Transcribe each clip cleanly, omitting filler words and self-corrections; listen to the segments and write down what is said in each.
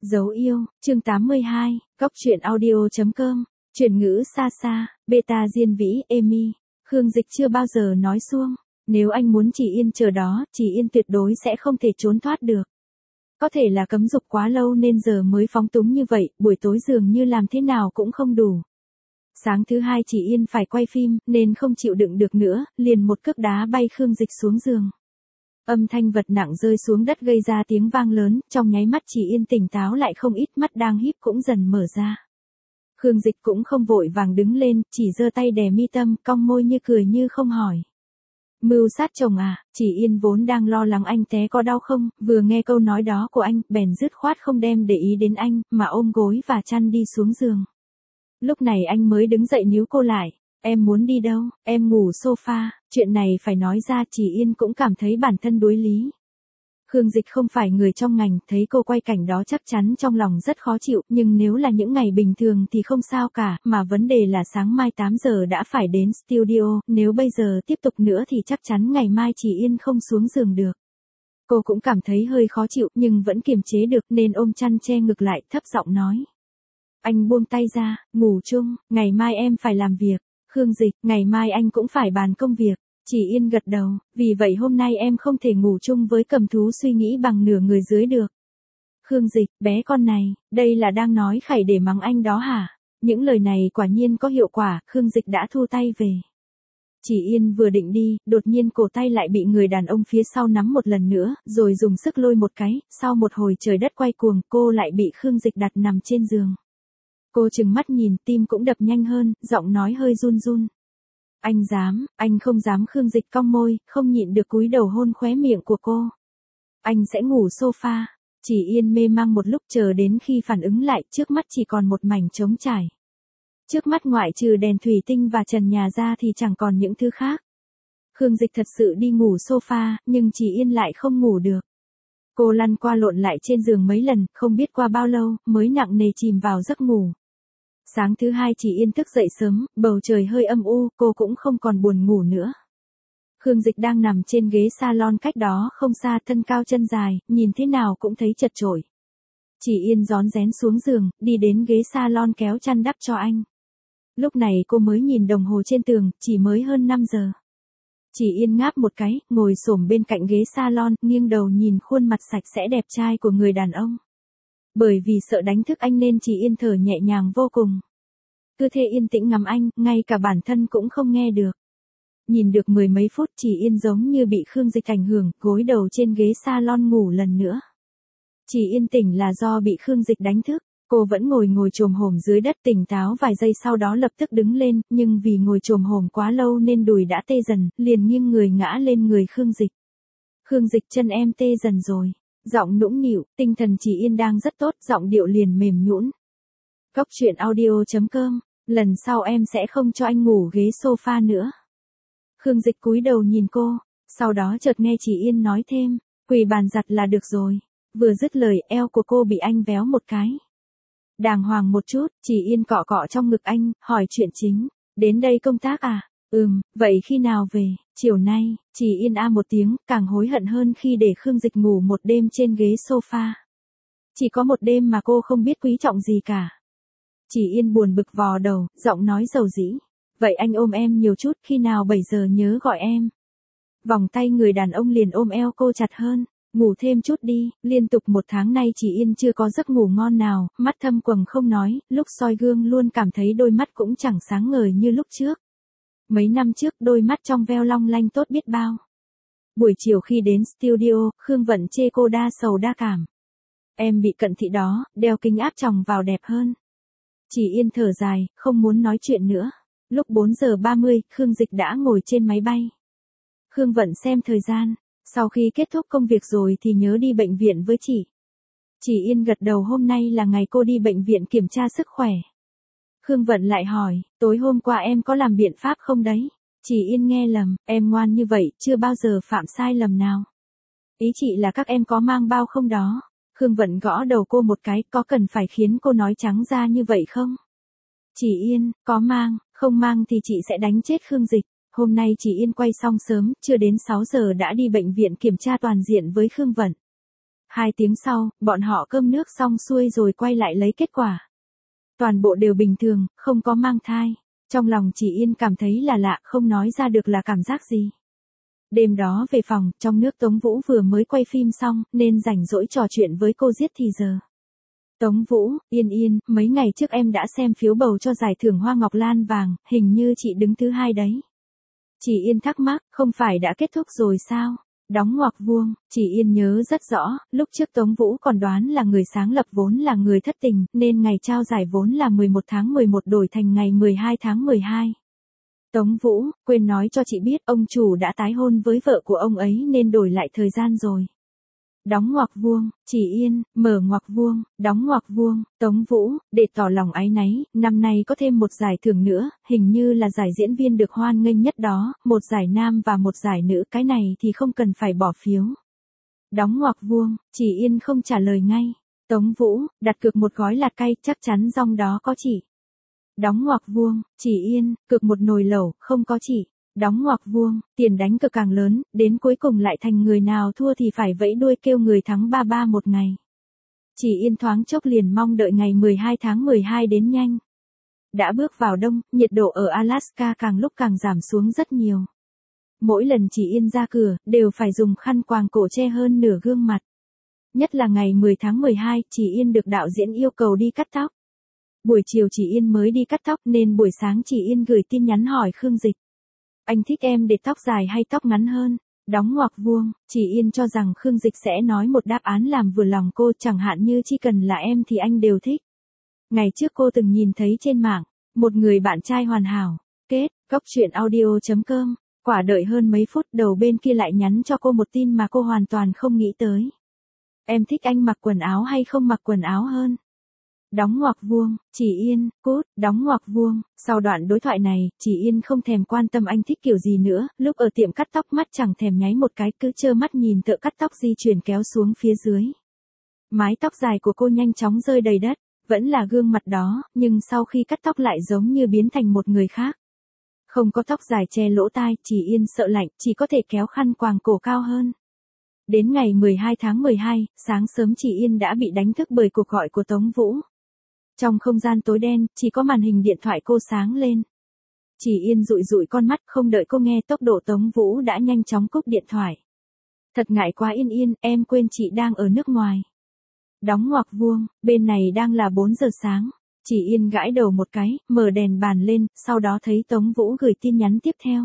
Dấu yêu, chương 82, Góc truyện audio.com, chuyển ngữ xa xa, beta Diên Vĩ, Amy. Khương Dịch chưa bao giờ nói suông, nếu anh muốn Chỉ Yên chờ đó, Chỉ Yên tuyệt đối sẽ không thể trốn thoát được. Có thể là cấm dục quá lâu nên giờ mới phóng túng như vậy, buổi tối dường như làm thế nào cũng không đủ. Sáng thứ hai Chỉ Yên phải quay phim, nên không chịu đựng được nữa, liền một cước đá bay Khương Dịch xuống giường. Âm thanh vật nặng rơi xuống đất gây ra tiếng vang lớn, trong nháy mắt Chỉ Yên tỉnh táo lại không ít, mắt đang híp cũng dần mở ra. Khương Dịch cũng không vội vàng đứng lên, chỉ giơ tay đè mi tâm, cong môi như cười như không hỏi. Mưu sát chồng à? Chỉ Yên vốn đang lo lắng anh té có đau không, vừa nghe câu nói đó của anh, bèn dứt khoát không đem để ý đến anh, mà ôm gối và chăn đi xuống giường. Lúc này anh mới đứng dậy níu cô lại. Em muốn đi đâu? Em ngủ sofa. Chuyện này phải nói ra, Chỉ Yên cũng cảm thấy bản thân đuối lý. Khương Dịch không phải người trong ngành, thấy cô quay cảnh đó chắc chắn trong lòng rất khó chịu, nhưng nếu là những ngày bình thường thì không sao cả, mà vấn đề là sáng mai 8 giờ đã phải đến studio, nếu bây giờ tiếp tục nữa thì chắc chắn ngày mai Chỉ Yên không xuống giường được. Cô cũng cảm thấy hơi khó chịu, nhưng vẫn kiềm chế được nên ôm chăn che ngực lại, thấp giọng nói. Anh buông tay ra, ngủ chung, ngày mai em phải làm việc. Khương Dịch, ngày mai anh cũng phải bàn công việc. Chỉ Yên gật đầu, vì vậy hôm nay em không thể ngủ chung với cầm thú suy nghĩ bằng nửa người dưới được. Khương Dịch, bé con này, đây là đang nói khẩy để mắng anh đó hả? Những lời này quả nhiên có hiệu quả, Khương Dịch đã thu tay về. Chỉ Yên vừa định đi, đột nhiên cổ tay lại bị người đàn ông phía sau nắm một lần nữa, rồi dùng sức lôi một cái, sau một hồi trời đất quay cuồng, cô lại bị Khương Dịch đặt nằm trên giường. Cô trừng mắt nhìn, tim cũng đập nhanh hơn, giọng nói hơi run run. Anh không dám. Khương Dịch cong môi, không nhịn được cúi đầu hôn khóe miệng của cô. Anh sẽ ngủ sofa. Chỉ Yên mê mang một lúc, chờ đến khi phản ứng lại, trước mắt chỉ còn một mảnh trống trải. Trước mắt ngoại trừ đèn thủy tinh và trần nhà ra thì chẳng còn những thứ khác. Khương Dịch thật sự đi ngủ sofa, nhưng Chỉ Yên lại không ngủ được. Cô lăn qua lộn lại trên giường mấy lần, không biết qua bao lâu, mới nặng nề chìm vào giấc ngủ. Sáng thứ hai Chỉ Yên thức dậy sớm, bầu trời hơi âm u, cô cũng không còn buồn ngủ nữa. Khương Dịch đang nằm trên ghế salon cách đó không xa, thân cao chân dài, nhìn thế nào cũng thấy chật chội. Chỉ Yên rón rén xuống giường, đi đến ghế salon kéo chăn đắp cho anh. Lúc này cô mới nhìn đồng hồ trên tường, chỉ mới hơn 5 giờ. Chỉ Yên ngáp một cái, ngồi xổm bên cạnh ghế salon, nghiêng đầu nhìn khuôn mặt sạch sẽ đẹp trai của người đàn ông. Bởi vì sợ đánh thức anh nên Chỉ Yên thở nhẹ nhàng vô cùng. Cứ thế yên tĩnh ngắm anh, ngay cả bản thân cũng không nghe được. Nhìn được mười mấy phút Chỉ Yên giống như bị Khương Dịch ảnh hưởng, gối đầu trên ghế salon ngủ lần nữa. Chỉ Yên tỉnh là do bị Khương Dịch đánh thức. Cô vẫn ngồi chồm hổm dưới đất, tỉnh táo vài giây sau đó lập tức đứng lên, nhưng vì ngồi chồm hổm quá lâu nên đùi đã tê dần, liền nghiêng người ngã lên người Khương Dịch. Khương Dịch, chân em tê dần rồi. Giọng nũng nịu, tinh thần Chỉ Yên đang rất tốt, giọng điệu liền mềm nhũn. Góc truyện audio.com, lần sau em sẽ không cho anh ngủ ghế sofa nữa. Khương Dịch cúi đầu nhìn cô, sau đó chợt nghe Chỉ Yên nói thêm, quỳ bàn giặt là được rồi. Vừa dứt lời, eo của cô bị anh véo một cái. Đàng hoàng một chút, Chỉ Yên cọ cọ trong ngực anh, hỏi chuyện chính. Đến đây công tác à? Vậy khi nào về? Chiều nay. Chỉ Yên một tiếng, càng hối hận hơn khi để Khương Dịch ngủ một đêm trên ghế sofa. Chỉ có một đêm mà cô không biết quý trọng gì cả. Chỉ Yên buồn bực vò đầu, giọng nói dầu dĩ. Vậy anh ôm em nhiều chút, khi nào 7 giờ nhớ gọi em. Vòng tay người đàn ông liền ôm eo cô chặt hơn. Ngủ thêm chút đi, liên tục 1 tháng nay Chỉ Yên chưa có giấc ngủ ngon nào, mắt thâm quầng không nói, lúc soi gương luôn cảm thấy đôi mắt cũng chẳng sáng ngời như lúc trước. Mấy năm trước đôi mắt trong veo long lanh tốt biết bao. Buổi chiều khi đến studio, Khương Vận chê cô đa sầu đa cảm. Em bị cận thị đó, đeo kính áp tròng vào đẹp hơn. Chỉ Yên thở dài, không muốn nói chuyện nữa. Lúc 4 giờ 30, Khương Dịch đã ngồi trên máy bay. Khương Vận xem thời gian. Sau khi kết thúc công việc rồi thì nhớ đi bệnh viện với chị. Chỉ Yên gật đầu, hôm nay là ngày cô đi bệnh viện kiểm tra sức khỏe. Khương Vận lại hỏi, tối hôm qua em có làm biện pháp không đấy? Chỉ Yên nghe lầm, em ngoan như vậy, chưa bao giờ phạm sai lầm nào. Ý chị là các em có mang bao không đó? Khương Vận gõ đầu cô một cái, có cần phải khiến cô nói trắng ra như vậy không? Chỉ Yên, có mang, không mang thì chị sẽ đánh chết Khương Dịch. Hôm nay Chỉ Yên quay xong sớm, chưa đến 6 giờ đã đi bệnh viện kiểm tra toàn diện với Khương Vận. 2 tiếng sau, bọn họ cơm nước xong xuôi rồi quay lại lấy kết quả. Toàn bộ đều bình thường, không có mang thai. Trong lòng chị Yên cảm thấy là lạ, không nói ra được là cảm giác gì. Đêm đó về phòng, trong nước Tống Vũ vừa mới quay phim xong, nên rảnh rỗi trò chuyện với cô giết thì giờ. Tống Vũ, Yên, mấy ngày trước em đã xem phiếu bầu cho giải thưởng Hoa Ngọc Lan Vàng, hình như chị đứng thứ 2 đấy. Chị Yên thắc mắc, không phải đã kết thúc rồi sao? Đóng ngoặc vuông, chị Yên nhớ rất rõ, lúc trước Tống Vũ còn đoán là người sáng lập vốn là người thất tình, nên ngày trao giải vốn là 11 tháng 11 đổi thành ngày 12 tháng 12. Tống Vũ, quên nói cho chị biết ông chủ đã tái hôn với vợ của ông ấy nên đổi lại thời gian rồi. Đóng ngoặc vuông, chị Yên, mở ngoặc vuông, đóng ngoặc vuông, Tống Vũ, để tỏ lòng áy náy, năm nay có thêm một giải thưởng nữa, hình như là giải diễn viên được hoan nghênh nhất đó, một giải nam và một giải nữ, cái này thì không cần phải bỏ phiếu. Đóng ngoặc vuông, chị Yên không trả lời ngay. Tống Vũ, đặt cược một gói lạt cay, chắc chắn trong đó có chị. Đóng ngoặc vuông, chị Yên, cược một nồi lẩu, không có chị. Đóng ngoặc vuông, tiền đánh cược càng lớn, đến cuối cùng lại thành người nào thua thì phải vẫy đuôi kêu người thắng 33 một ngày. Chị Yên thoáng chốc liền mong đợi ngày 12 tháng 12 đến nhanh. Đã bước vào đông, nhiệt độ ở Alaska càng lúc càng giảm xuống rất nhiều. Mỗi lần chị Yên ra cửa, đều phải dùng khăn quàng cổ che hơn nửa gương mặt. Nhất là ngày 10 tháng 12, chị Yên được đạo diễn yêu cầu đi cắt tóc. Buổi chiều chị Yên mới đi cắt tóc nên buổi sáng chị Yên gửi tin nhắn hỏi Khương Dịch. Anh thích em để tóc dài hay tóc ngắn hơn? Đóng ngoặc vuông, chị Yên cho rằng Khương Dịch sẽ nói một đáp án làm vừa lòng cô, chẳng hạn như chỉ cần là em thì anh đều thích. Ngày trước cô từng nhìn thấy trên mạng, một người bạn trai hoàn hảo. Kết, Cóc Truyện Audio.com. Quả đợi hơn mấy phút đầu bên kia lại nhắn cho cô một tin mà cô hoàn toàn không nghĩ tới. Em thích anh mặc quần áo hay không mặc quần áo hơn? Đóng ngoặc vuông, chị Yên, cút, đóng ngoặc vuông, sau đoạn đối thoại này, chị Yên không thèm quan tâm anh thích kiểu gì nữa, lúc ở tiệm cắt tóc mắt chẳng thèm nháy một cái, cứ trơ mắt nhìn thợ cắt tóc di chuyển kéo xuống phía dưới. Mái tóc dài của cô nhanh chóng rơi đầy đất, vẫn là gương mặt đó, nhưng sau khi cắt tóc lại giống như biến thành một người khác. Không có tóc dài che lỗ tai, chị Yên sợ lạnh, chỉ có thể kéo khăn quàng cổ cao hơn. Đến ngày 12 tháng 12, sáng sớm chị Yên đã bị đánh thức bởi cuộc gọi của Tống Vũ. Trong không gian tối đen, chỉ có màn hình điện thoại cô sáng lên. Chị Yên dụi dụi con mắt, không đợi cô nghe tốc độ Tống Vũ đã nhanh chóng cúp điện thoại. Thật ngại quá Yên, em quên chị đang ở nước ngoài. Đóng ngoặc vuông, bên này đang là 4 giờ sáng. Chị Yên gãi đầu một cái, mở đèn bàn lên, sau đó thấy Tống Vũ gửi tin nhắn tiếp theo.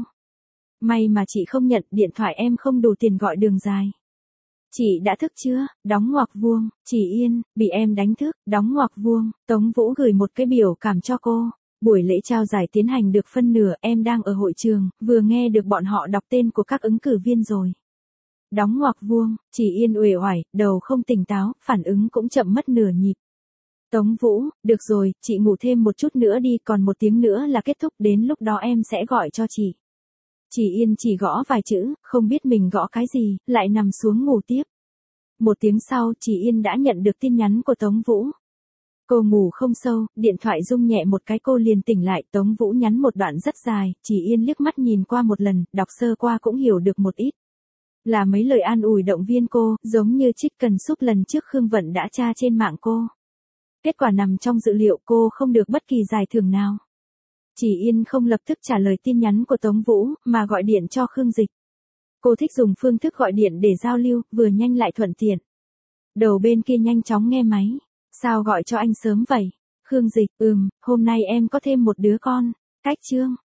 May mà chị không nhận, điện thoại em không đủ tiền gọi đường dài. Chị đã thức chưa? Đóng ngoặc vuông, chị Yên, bị em đánh thức, đóng ngoặc vuông, Tống Vũ gửi một cái biểu cảm cho cô. Buổi lễ trao giải tiến hành được phân nửa, em đang ở hội trường, vừa nghe được bọn họ đọc tên của các ứng cử viên rồi. Đóng ngoặc vuông, chị Yên uể oải, đầu không tỉnh táo, phản ứng cũng chậm mất nửa nhịp. Tống Vũ, được rồi, chị ngủ thêm một chút nữa đi, còn 1 tiếng nữa là kết thúc, đến lúc đó em sẽ gọi cho chị. Chị Yên chỉ gõ vài chữ, không biết mình gõ cái gì, lại nằm xuống ngủ tiếp. 1 tiếng sau, chị Yên đã nhận được tin nhắn của Tống Vũ. Cô ngủ không sâu, điện thoại rung nhẹ một cái cô liền tỉnh lại, Tống Vũ nhắn một đoạn rất dài, chị Yên liếc mắt nhìn qua một lần, đọc sơ qua cũng hiểu được một ít. Là mấy lời an ủi động viên cô, giống như Chicken Soup lần trước Khương Vận đã tra trên mạng cô. Kết quả nằm trong dự liệu, cô không được bất kỳ giải thưởng nào. Chị Yên không lập tức trả lời tin nhắn của Tống Vũ, mà gọi điện cho Khương Dịch. Cô thích dùng phương thức gọi điện để giao lưu, vừa nhanh lại thuận tiện. Đầu bên kia nhanh chóng nghe máy. Sao gọi cho anh sớm vậy? Khương Dịch, hôm nay em có thêm một đứa con. Cách chương.